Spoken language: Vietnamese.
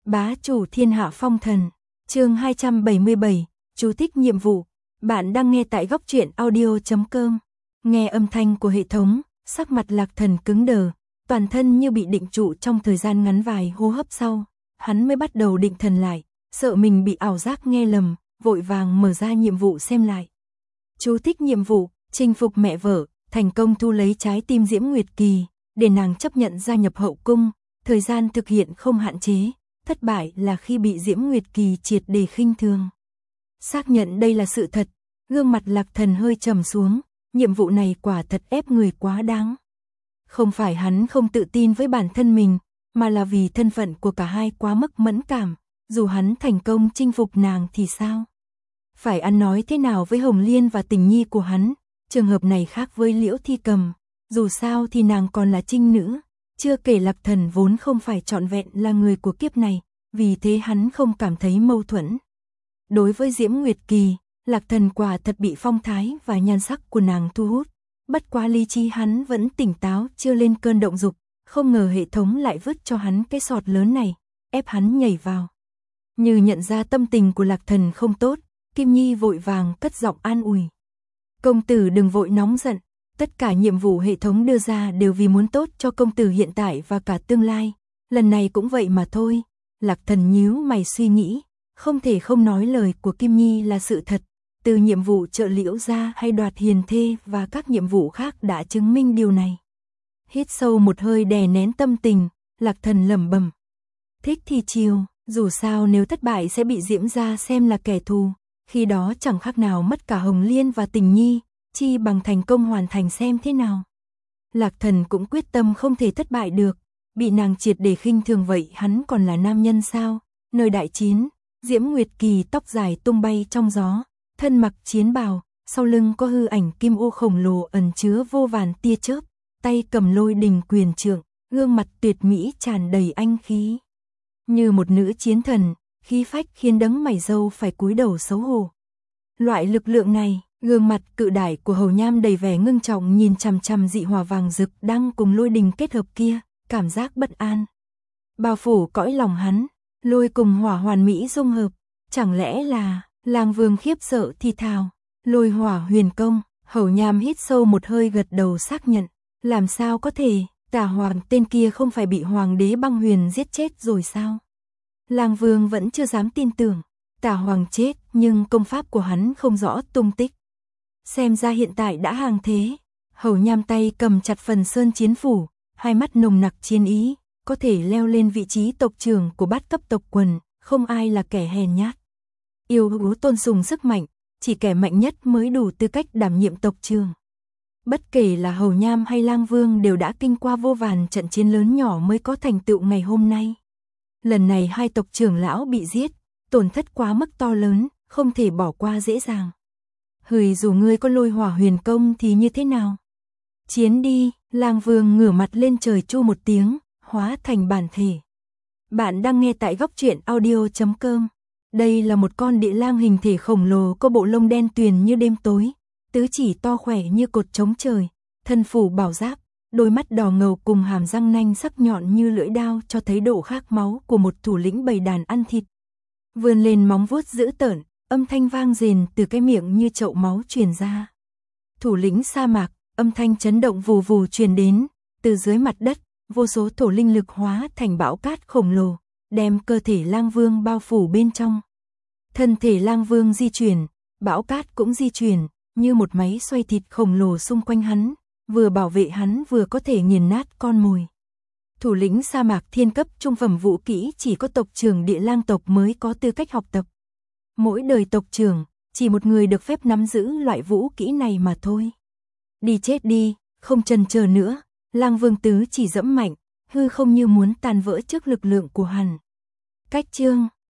Bá chủ thiên hạ phong thần, chương 277, chú thích nhiệm vụ. Bạn đang nghe tại góc truyện audio.com. Nghe âm thanh của hệ thống, sắc mặt Lạc Thần cứng đờ, toàn thân như bị định trụ trong thời gian ngắn vài hô hấp sau, hắn mới bắt đầu định thần lại, sợ mình bị ảo giác nghe lầm, vội vàng mở ra nhiệm vụ xem lại. Chú thích nhiệm vụ, chinh phục mẹ vợ, thành công thu lấy trái tim Diễm Nguyệt Kỳ, để nàng chấp nhận gia nhập hậu cung, thời gian thực hiện không hạn chế, thất bại là khi bị Diễm Nguyệt Kỳ triệt để khinh thường. Xác nhận đây là sự thật, gương mặt Lạc Thần hơi trầm xuống, nhiệm vụ này quả thật ép người quá đáng. Không phải hắn không tự tin với bản thân mình, mà là vì thân phận của cả hai quá mức mẫn cảm, dù hắn thành công chinh phục nàng thì sao? Phải ăn nói thế nào với Hồng Liên và tình nhi của hắn, trường hợp này khác với Liễu Thi Cầm, dù sao thì nàng còn là trinh nữ, chưa kể Lạc Thần vốn không phải trọn vẹn là người của kiếp này, vì thế hắn không cảm thấy mâu thuẫn. Đối với Diễm Nguyệt Kỳ, Lạc Thần quả thật bị phong thái và nhan sắc của nàng thu hút, bất quá lý trí hắn vẫn tỉnh táo chưa lên cơn động dục, không ngờ hệ thống lại vứt cho hắn cái sọt lớn này, ép hắn nhảy vào. Như nhận ra tâm tình của Lạc Thần không tốt, Kim Nhi vội vàng cất giọng an ủi. Công tử đừng vội nóng giận, tất cả nhiệm vụ hệ thống đưa ra đều vì muốn tốt cho công tử hiện tại và cả tương lai, lần này cũng vậy mà thôi. Lạc Thần nhíu mày suy nghĩ, không thể không nói lời của Kim Nhi là sự thật, từ nhiệm vụ trợ Liễu gia hay đoạt hiền thê và các nhiệm vụ khác đã chứng minh điều này. Hít sâu một hơi đè nén tâm tình, Lạc Thần lẩm bẩm. Thích thì chiều, dù sao nếu thất bại sẽ bị Diễm gia xem là kẻ thù, khi đó chẳng khác nào mất cả Hồng Liên và Tình Nhi, chi bằng thành công hoàn thành xem thế nào. Lạc Thần cũng quyết tâm không thể thất bại được, bị nàng triệt để khinh thường vậy hắn còn là nam nhân sao? Nơi đại chiến, Diễm Nguyệt Kỳ tóc dài tung bay trong gió, thân mặc chiến bào, sau lưng có hư ảnh kim ô khổng lồ ẩn chứa vô vàn tia chớp, tay cầm lôi đình quyền trượng, gương mặt tuyệt mỹ tràn đầy anh khí. Như một nữ chiến thần, khí phách khiến đấng mày râu phải cúi đầu xấu hổ. Loại lực lượng này, gương mặt cự đại của Hầu Nham đầy vẻ ngưng trọng nhìn chằm chằm dị hỏa vàng rực đang cùng lôi đình kết hợp kia, cảm giác bất an bao phủ cõi lòng hắn, lôi cùng hỏa hoàn mỹ dung hợp, chẳng lẽ là Lang Vương khiếp sợ thì thào, lôi hỏa huyền công. Hầu Nham hít sâu một hơi gật đầu xác nhận, làm sao có thể, Tả Hoàng tên kia không phải bị Hoàng đế Băng Huyền giết chết rồi sao? Lang Vương vẫn chưa dám tin tưởng, Tả Hoàng chết nhưng công pháp của hắn không rõ tung tích. Xem ra hiện tại đã hàng thế. Hầu Nham tay cầm chặt phần sơn chiến phủ, hai mắt nồng nặc chiến ý, có thể leo lên vị trí tộc trưởng của bát cấp tộc quần, không ai là kẻ hèn nhát. Yêu hữu tôn sùng sức mạnh, chỉ kẻ mạnh nhất mới đủ tư cách đảm nhiệm tộc trưởng. Bất kể là Hầu Nham hay Lang Vương đều đã kinh qua vô vàn trận chiến lớn nhỏ mới có thành tựu ngày hôm nay. Lần này hai tộc trưởng lão bị giết, tổn thất quá mức to lớn, không thể bỏ qua dễ dàng. Hừ, dù ngươi có lôi hỏa huyền công thì như thế nào? Chiến đi. Lang Vương ngửa mặt lên trời chu một tiếng, hóa thành bản thể. Bạn đang nghe tại góc truyện audio.com. Đây là một con địa lang hình thể khổng lồ có bộ lông đen tuyền như đêm tối, tứ chỉ to khỏe như cột trống trời, thân phủ bảo giáp, đôi mắt đỏ ngầu cùng hàm răng nanh sắc nhọn như lưỡi đao cho thấy độ khát máu của một thủ lĩnh bầy đàn ăn thịt. Vươn lên móng vuốt dữ tợn, âm thanh vang rền từ cái miệng như chậu máu truyền ra. Thủ lĩnh sa mạc, âm thanh chấn động vù vù truyền đến, từ dưới mặt đất, vô số thổ linh lực hóa thành bão cát khổng lồ, đem cơ thể Lang Vương bao phủ bên trong. Thân thể Lang Vương di chuyển, bão cát cũng di chuyển, như một máy xoay thịt khổng lồ xung quanh hắn, vừa bảo vệ hắn vừa có thể nghiền nát con mồi. Thủ lĩnh sa mạc thiên cấp trung phẩm vũ kỹ chỉ có tộc trưởng địa lang tộc mới có tư cách học tập. Mỗi đời tộc trưởng, chỉ một người được phép nắm giữ loại vũ kỹ này mà thôi. Đi chết đi, không chần chờ nữa, Lang Vương tứ chỉ dẫm mạnh, hư không như muốn tan vỡ trước lực lượng của hắn. Cách chương